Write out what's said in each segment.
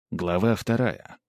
Глава 2.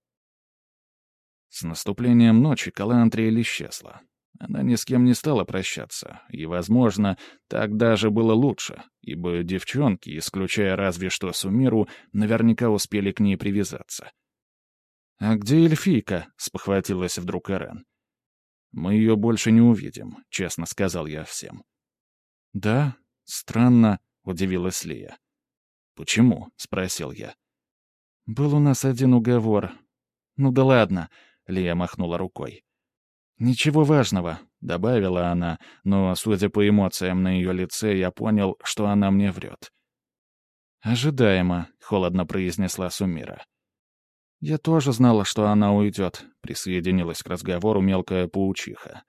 С наступлением ночи Калантриэль исчезла. Она ни с кем не стала прощаться, и, возможно, так даже было лучше, ибо девчонки, исключая разве что Сумиру, наверняка успели к ней привязаться. «А где эльфийка?» — спохватилась вдруг Эрен. «Мы ее больше не увидим», — честно сказал я всем. «Да? Странно», — удивилась Лия. «Почему?» — спросил я. «Был у нас один уговор. Ну да ладно», — Лия махнула рукой. «Ничего важного», — добавила она, но, судя по эмоциям на ее лице, я понял, что она мне врет. «Ожидаемо», — холодно произнесла Сумира. «Я тоже знала, что она уйдет», — присоединилась к разговору мелкая паучиха.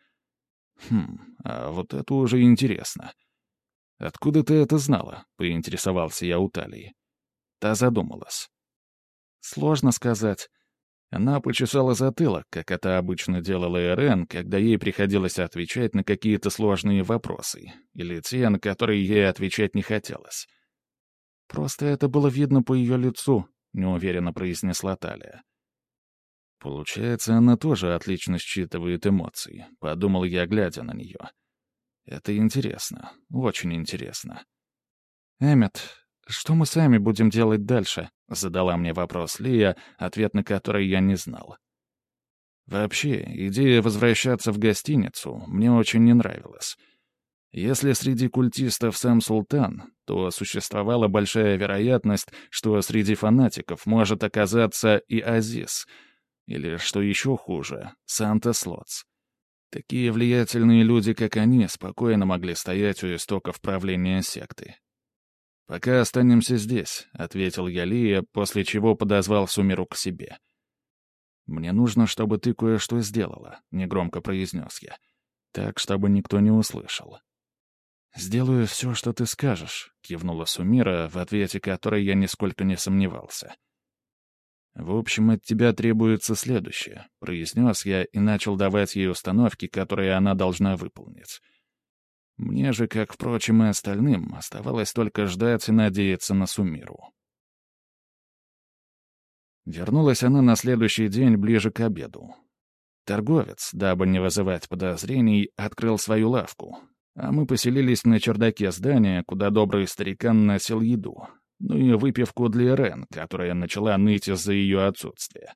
А вот это уже интересно. Откуда ты это знала?» — поинтересовался я у Талии. Та задумалась. «Сложно сказать». Она почесала затылок, как это обычно делала Эрен, когда ей приходилось отвечать на какие-то сложные вопросы, или те, на которые ей отвечать не хотелось. «Просто это было видно по ее лицу», — неуверенно произнесла Талия. «Получается, она тоже отлично считывает эмоции», — подумал я, глядя на нее. «Это интересно, очень интересно». «Эммет, что мы сами будем делать дальше?» — задала мне вопрос Лия, ответ на который я не знал. Вообще, идея возвращаться в гостиницу мне очень не нравилась. Если среди культистов сам султан, то существовала большая вероятность, что среди фанатиков может оказаться и Азиз, или, что еще хуже, Санта-Слотс. Такие влиятельные люди, как они, спокойно могли стоять у истоков правления секты. «Пока останемся здесь», — ответил я Лия, после чего подозвал Сумиру к себе. «Мне нужно, чтобы ты кое-что сделала», — негромко произнес я. «Так, чтобы никто не услышал». «Сделаю все, что ты скажешь», — кивнула Сумира, в ответе которой я нисколько не сомневался. «В общем, от тебя требуется следующее», — произнес я и начал давать ей установки, которые она должна выполнить. Мне же, как, впрочем, и остальным, оставалось только ждать и надеяться на Сумиру. Вернулась она на следующий день ближе к обеду. Торговец, дабы не вызывать подозрений, открыл свою лавку, а мы поселились на чердаке здания, куда добрый старикан носил еду, ну и выпивку для Рен, которая начала ныть из-за ее отсутствия.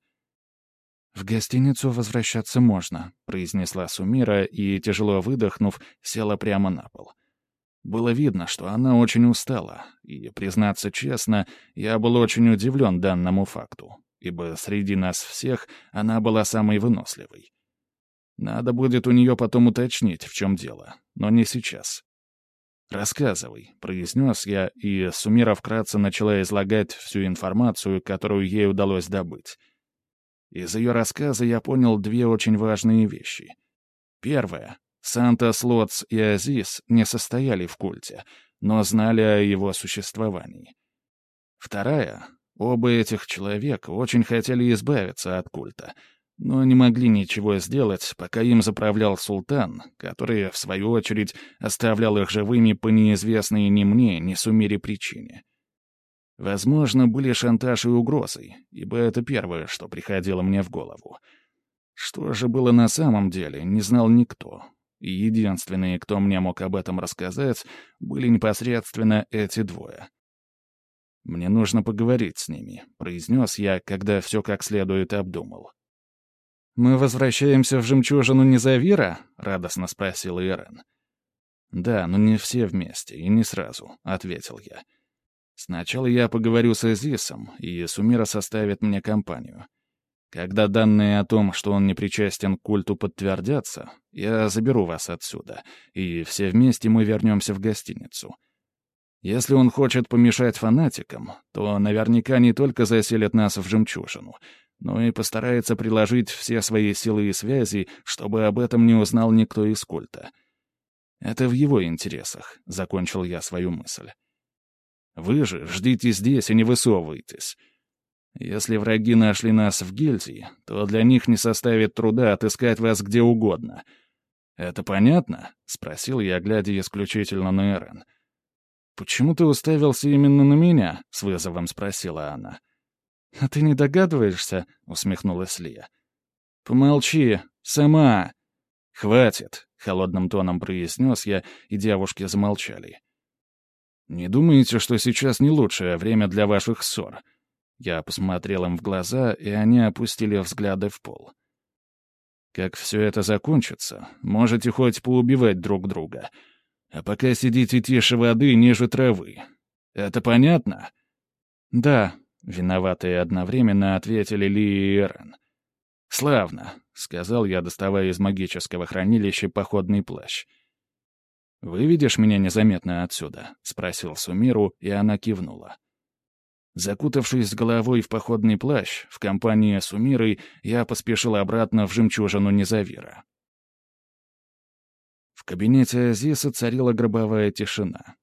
«В гостиницу возвращаться можно», — произнесла Сумира и, тяжело выдохнув, села прямо на пол. Было видно, что она очень устала, и, признаться честно, я был очень удивлен данному факту, ибо среди нас всех она была самой выносливой. Надо будет у нее потом уточнить, в чем дело, но не сейчас. «Рассказывай», — произнес я, и Сумира вкратце начала излагать всю информацию, которую ей удалось добыть. Из ее рассказа я понял две очень важные вещи. Первое. Санта-Слотс и Азиз не состояли в культе, но знали о его существовании. Вторая. Оба этих человека очень хотели избавиться от культа, но не могли ничего сделать, пока им заправлял султан, который, в свою очередь, оставлял их живыми по неизвестной ни мне, ни Сумире причине. Возможно, были шантаж и угрозы, ибо это первое, что приходило мне в голову. Что же было на самом деле, не знал никто. И единственные, кто мне мог об этом рассказать, были непосредственно эти двое. «Мне нужно поговорить с ними», — произнес я, когда все как следует обдумал. «Мы возвращаемся в жемчужину Незавира?» — радостно спросила Ирен. «Да, но не все вместе и не сразу», — ответил я. «Сначала я поговорю с Азисом, и Сумира составит мне компанию. Когда данные о том, что он не причастен к культу, подтвердятся, я заберу вас отсюда, и все вместе мы вернемся в гостиницу. Если он хочет помешать фанатикам, то наверняка не только заселит нас в жемчужину, но и постарается приложить все свои силы и связи, чтобы об этом не узнал никто из культа. Это в его интересах», — закончил я свою мысль. «Вы же ждите здесь и не высовывайтесь. Если враги нашли нас в гильдии, то для них не составит труда отыскать вас где угодно. Это понятно?» — спросил я, глядя исключительно на Эрен. «Почему ты уставился именно на меня?» — с вызовом спросила она. «А ты не догадываешься?» — усмехнулась Лия. «Помолчи, сама!» «Хватит!» — холодным тоном произнес я, и девушки замолчали. «Не думаете, что сейчас не лучшее время для ваших ссор?» Я посмотрел им в глаза, и они опустили взгляды в пол. «Как все это закончится, можете хоть поубивать друг друга. А пока сидите тише воды, ниже травы. Это понятно?» «Да», — виноватые одновременно ответили Ли и Эрен. «Славно», — сказал я, доставая из магического хранилища походный плащ. «Выведешь меня незаметно отсюда?» — спросил Сумиру, и она кивнула. Закутавшись с головой в походный плащ, в компании с Сумирой я поспешил обратно в жемчужину Незавира. В кабинете Азиса царила гробовая тишина.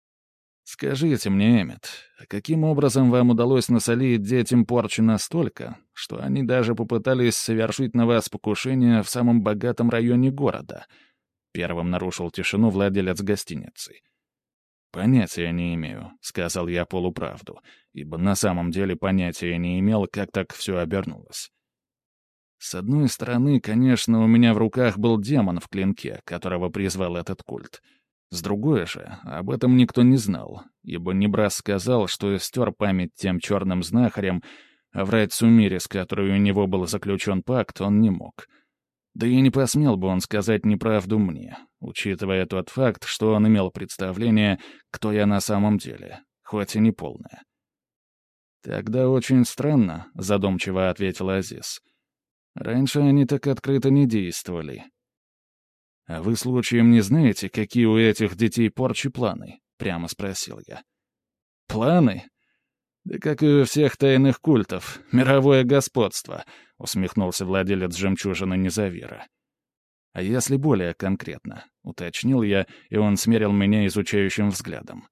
«Скажите мне, Эммет, а каким образом вам удалось насолить детям порчи настолько, что они даже попытались совершить на вас покушение в самом богатом районе города?» Первым нарушил тишину владелец гостиницы. «Понятия не имею», — сказал я полуправду, ибо на самом деле понятия не имел, как так все обернулось. С одной стороны, конечно, у меня в руках был демон в клинке, которого призвал этот культ. С другой же, об этом никто не знал, ибо Небрас сказал, что стер память тем черным знахарям, а врать Сумире, с которой у него был заключен пакт, он не мог. Да и не посмел бы он сказать неправду мне, учитывая тот факт, что он имел представление, кто я на самом деле, хоть и не полное. «Тогда очень странно», — задумчиво ответил Азиз. «Раньше они так открыто не действовали». «А вы случаем не знаете, какие у этих детей порчи планы?» — прямо спросил я. «Планы? Да как и у всех тайных культов, мировое господство», — усмехнулся владелец жемчужины Незавира. «А если более конкретно?» — уточнил я, и он смерил меня изучающим взглядом.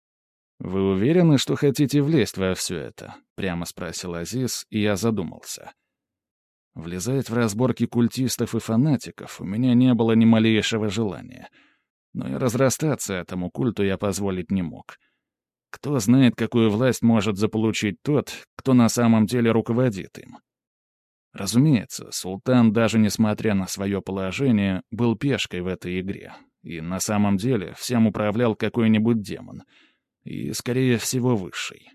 «Вы уверены, что хотите влезть во все это?» — прямо спросил Азиз, и я задумался. Влезать в разборки культистов и фанатиков у меня не было ни малейшего желания. Но и разрастаться этому культу я позволить не мог. Кто знает, какую власть может заполучить тот, кто на самом деле руководит им. Разумеется, султан, даже несмотря на свое положение, был пешкой в этой игре. И на самом деле всем управлял какой-нибудь демон. И, скорее всего, высший.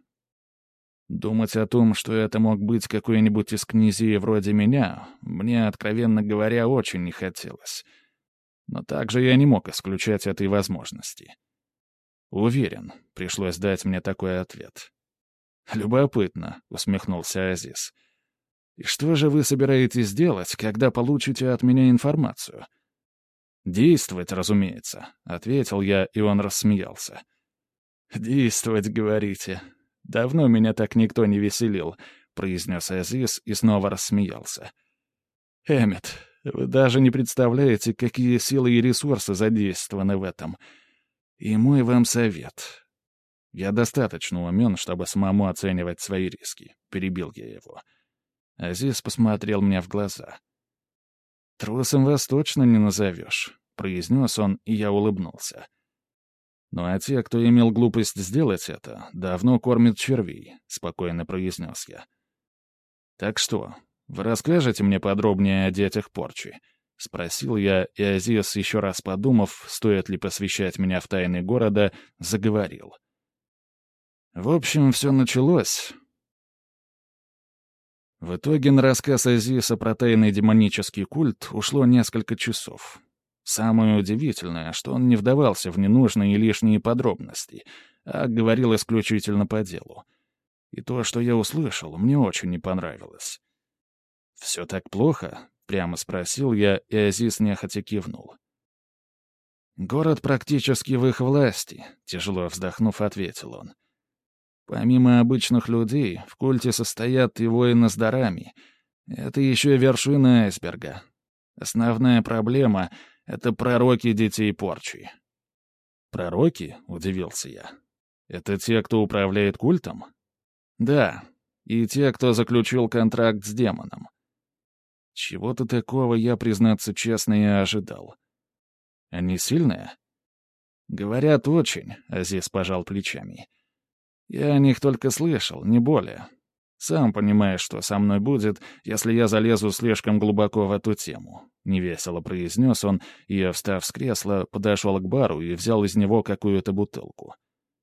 Думать о том, что это мог быть какой-нибудь из князей вроде меня, мне, откровенно говоря, очень не хотелось. Но также я не мог исключать этой возможности. «Уверен», — пришлось дать мне такой ответ. «Любопытно», — усмехнулся Азиз. «И что же вы собираетесь делать, когда получите от меня информацию?» «Действовать, разумеется», — ответил я, и он рассмеялся. «Действовать, говорите. Давно меня так никто не веселил», — произнес Азиз и снова рассмеялся. «Эммет, вы даже не представляете, какие силы и ресурсы задействованы в этом. И мой вам совет. Я достаточно умен, чтобы самому оценивать свои риски», — перебил я его. Азиз посмотрел мне в глаза. «Трусом вас точно не назовешь», — произнес он, и я улыбнулся. «Ну а те, кто имел глупость сделать это, давно кормят червей», — спокойно произнес я. «Так что, вы расскажете мне подробнее о детях порчи?» — спросил я, и Азиз, еще раз подумав, стоит ли посвящать меня в тайны города, заговорил. В общем, все началось. В итоге на рассказ Азиса про тайный демонический культ ушло несколько часов. Самое удивительное, что он не вдавался в ненужные и лишние подробности, а говорил исключительно по делу. И то, что я услышал, мне очень не понравилось. «Все так плохо?» — прямо спросил я, и Азиз нехотя кивнул. «Город практически в их власти», — тяжело вздохнув, ответил он. «Помимо обычных людей, в культе состоят и воины с дарами. Это еще вершина айсберга. Основная проблема — это пророки детей порчи». «Пророки?» — удивился я. «Это те, кто управляет культом?» «Да, и те, кто заключил контракт с демоном». Чего-то такого я, признаться честно, и ожидал. «Они сильные?» «Говорят, очень», — Азиз пожал плечами. «Я о них только слышал, не более. Сам понимаешь, что со мной будет, если я залезу слишком глубоко в эту тему», — невесело произнес он, и, встав с кресла, подошел к бару и взял из него какую-то бутылку.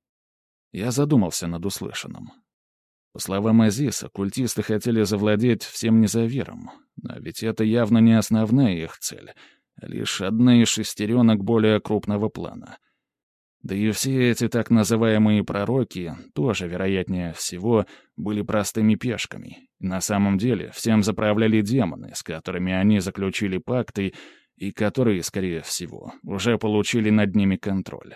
Я задумался над услышанным. По словам Азиса, культисты хотели завладеть всем Незавиром, но ведь это явно не основная их цель, а лишь одна из шестеренок более крупного плана. Да и все эти так называемые пророки тоже, вероятнее всего, были простыми пешками. И на самом деле всем заправляли демоны, с которыми они заключили пакты, и которые, скорее всего, уже получили над ними контроль.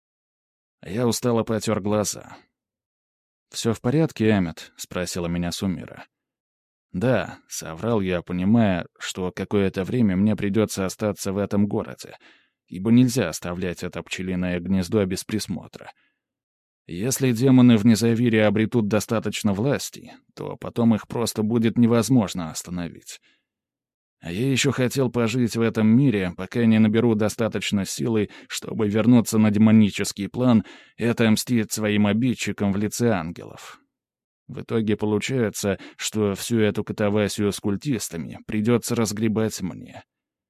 Я устало потер глаза. «Все в порядке, Эммет?» — спросила меня Сумира. «Да», — соврал я, понимая, что какое-то время мне придется остаться в этом городе, ибо нельзя оставлять это пчелиное гнездо без присмотра. Если демоны в Незавире обретут достаточно власти, то потом их просто будет невозможно остановить. А я еще хотел пожить в этом мире, пока не наберу достаточно силы, чтобы вернуться на демонический план и отомстить своим обидчикам в лице ангелов. В итоге получается, что всю эту катавасию с культистами придется разгребать мне.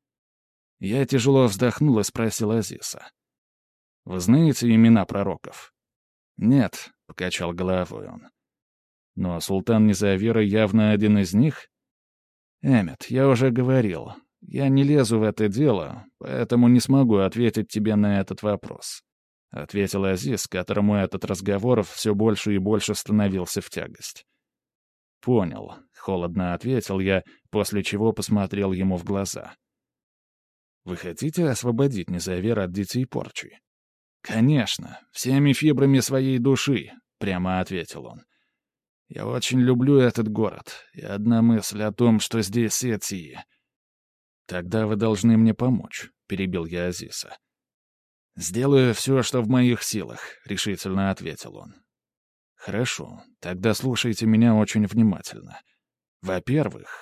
Я тяжело вздохнул и спросил Азиса. «Вы знаете имена пророков?» «Нет», — покачал головой он. «Но султан Незавира явно один из них?» «Эммет, я уже говорил, я не лезу в это дело, поэтому не смогу ответить тебе на этот вопрос», — ответил Азиз, которому этот разговор все больше и больше становился в тягость. «Понял», — холодно ответил я, после чего посмотрел ему в глаза. «Вы хотите освободить Незавира от детей порчи?» «Конечно, всеми фибрами своей души», — прямо ответил он. «Я очень люблю этот город, и одна мысль о том, что здесь эти...» «Тогда вы должны мне помочь», — перебил я Азиса. «Сделаю все, что в моих силах», — решительно ответил он. «Хорошо, тогда слушайте меня очень внимательно. Во-первых...»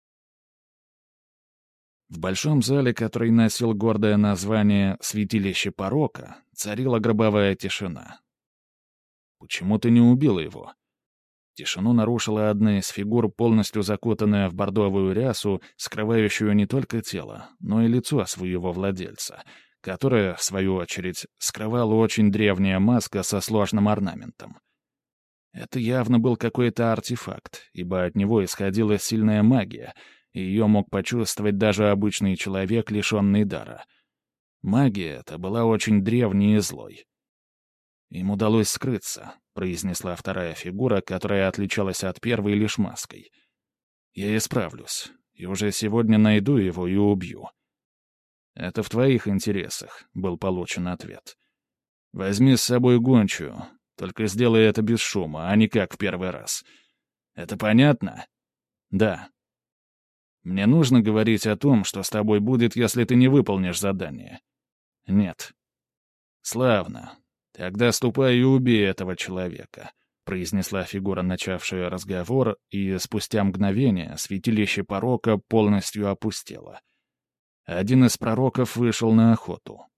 В большом зале, который носил гордое название «Святилище порока», царила гробовая тишина. «Почему ты не убила его?» Тишину нарушила одна из фигур, полностью закутанная в бордовую рясу, скрывающую не только тело, но и лицо своего владельца, которое, в свою очередь, скрывала очень древняя маска со сложным орнаментом. Это явно был какой-то артефакт, ибо от него исходила сильная магия — и ее мог почувствовать даже обычный человек, лишенный дара. Магия эта была очень древней и злой. «Им удалось скрыться», — произнесла вторая фигура, которая отличалась от первой лишь маской. «Я исправлюсь, и уже сегодня найду его и убью». «Это в твоих интересах», — был получен ответ. «Возьми с собой гончую, только сделай это без шума, а не как в первый раз. Это понятно?» «Да». «Мне нужно говорить о том, что с тобой будет, если ты не выполнишь задание?» «Нет». «Славно. Тогда ступай и убей этого человека», — произнесла фигура, начавшая разговор, и спустя мгновение святилище порока полностью опустело. Один из пророков вышел на охоту.